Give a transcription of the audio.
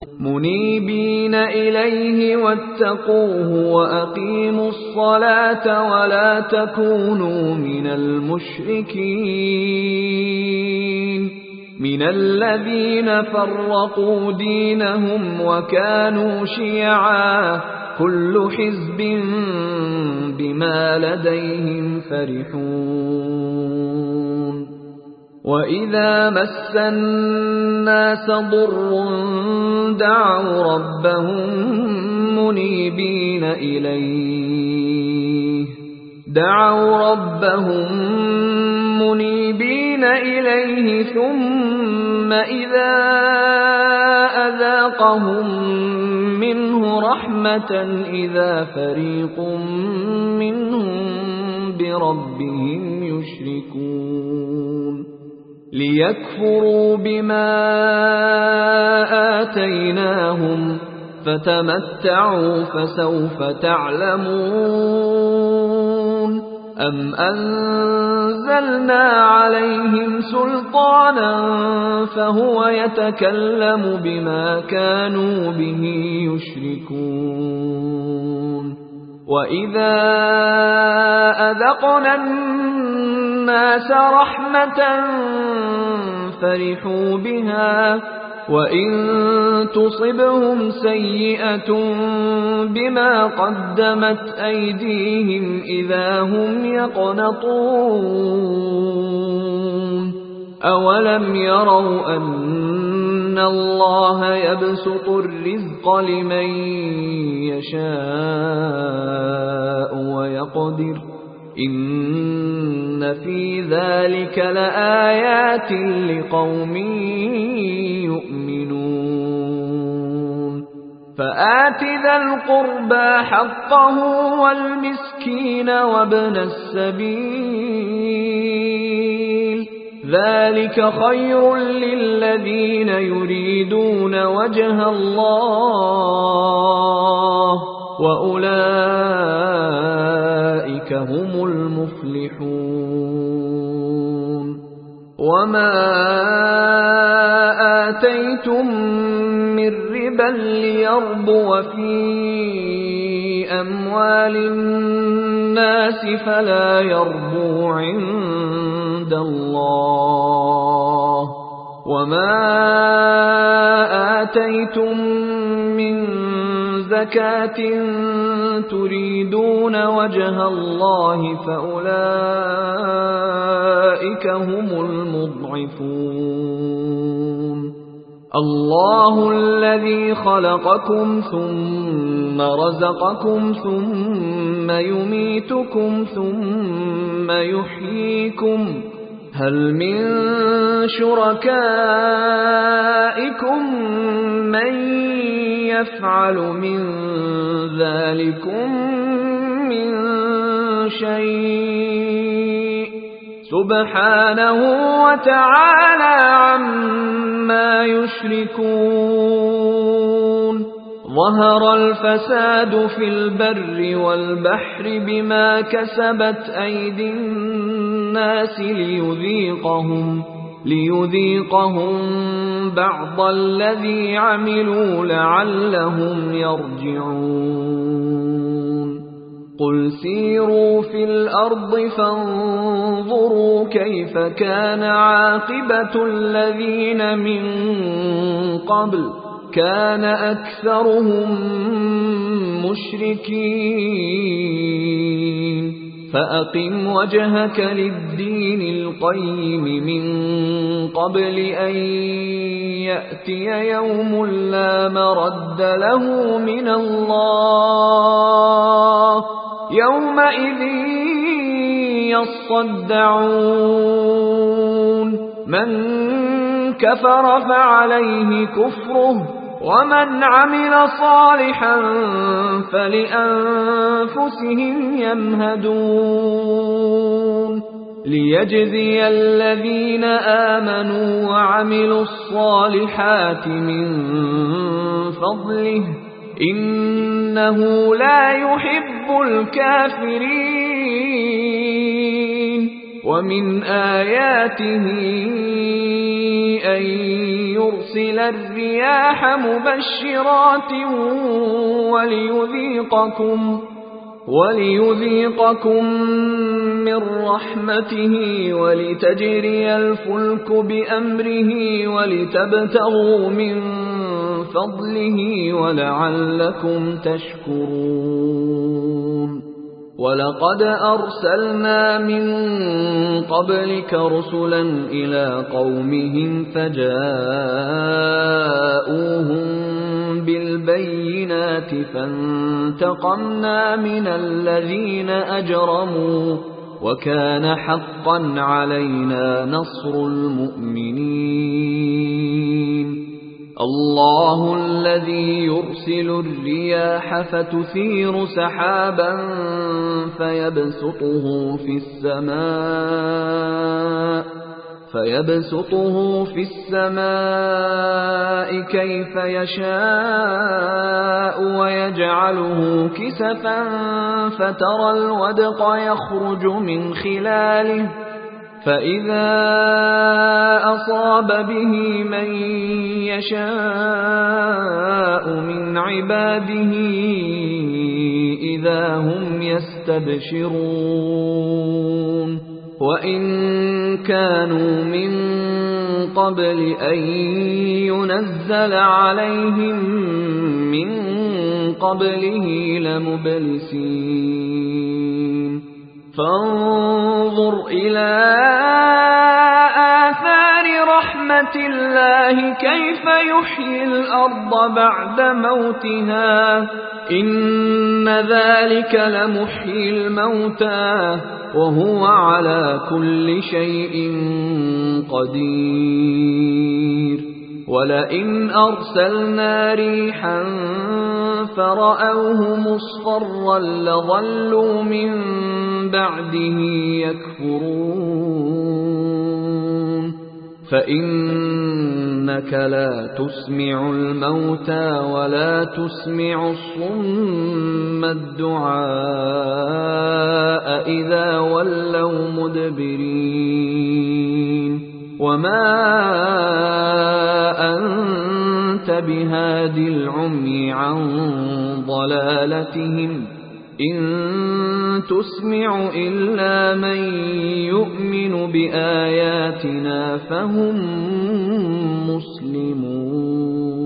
منيبين إليه واتقوه وأقيموا الصلاة ولا تكونوا من المشركين من الذين فرقوا دينهم وكانوا شيعا كل حزب بما لديهم فرحون وإذا مس الناس ضر دعوا ربهم منيبين إليه ثم إذا أذاقهم منه رحمة إذا فريق منهم بربهم يشركون ليكفروا بما آتيناهم فتمتعوا فسوف تعلمون أم أنزلنا عليهم سلطانا فهو يتكلم بما كانوا به يشركون وإذا أذقنا الناس رحمة فرحوا بها وإن تصبهم سيئة بما قدمت أيديهم إذا هم يقنطون أولم يروا أن الله يبسط الرزق لمن يشاء ويقدر إن في ذلك لآيات لقوم يؤمنون فآت ذا القربى حقه والمسكين وابن السبيل ذلك خير للذين يريدون وجه الله وأولئك هم المفلحون وما آتيتم من ربا ليربو في أموال الناس فلا يربو عند الله وما آتيتم من زكاة تريدون وجه الله فأولئك هم المضعفون الله الذي خلقكم ثم رزقكم ثم يميتكم ثم يحييكم هل من شركائكم من يفعل من ذلكم من شيء سبحانه وتعالى عما يشركون ظهر الفساد في البر والبحر بما كسبت أيدي الناس ليذيقهم بعض الذي عملوا لعلهم يرجعون قل سيروا في الأرض فانظروا كيف كان عاقبة الذين من قبل كان أكثرهم مشركين فأقم وجهك للدين القيم من قبل أن يأتي يوم لا مرد له من الله يومئذ يصدعون من كفر فعليه كفره ومن عمل صالحا فلأنفسهم يمهدون ليجزي الذين آمنوا وعملوا الصالحات من فضله إنه لا يحب الكافرين ومن آياته أن يرسل الرياح مبشرات وليذيقكم من رحمته ولتجري الفلك بأمره ولتبتغوا من فضله ولعلكم تشكرون ولقد أرسلنا من قبلك رسلا إلى قومهم فجاءوهم بالبينات فانتقمنا من الذين أجرموا وكان حقا علينا نصر المؤمنين الله الذي يرسل الرياح فتثير سحابا فيبسطه في السماء كيف يشاء ويجعله كسفا فترى الودق يخرج من خلاله فإذا أصاب به من يشاء من عباده إذا هم يستبشرون وإن كانوا من قبل أن ينزل عليهم من قبله لمبلسين فانظر إلى آثار رحمة الله كيف يحيي الأرض بعد موتها إن ذلك لمحيي الموتى وهو على كل شيء قدير ولئن أرسلنا ريحا فرأوه مصفرا لظلوا من بعده يكفرون فإنك لا تسمع الموتى ولا تسمع الصم الدعاء إذا ولوا مدبرين وما أنت بهاد العمي عن ضلالتهم إن تسمع إلا من يؤمن بآياتنا فهم مسلمون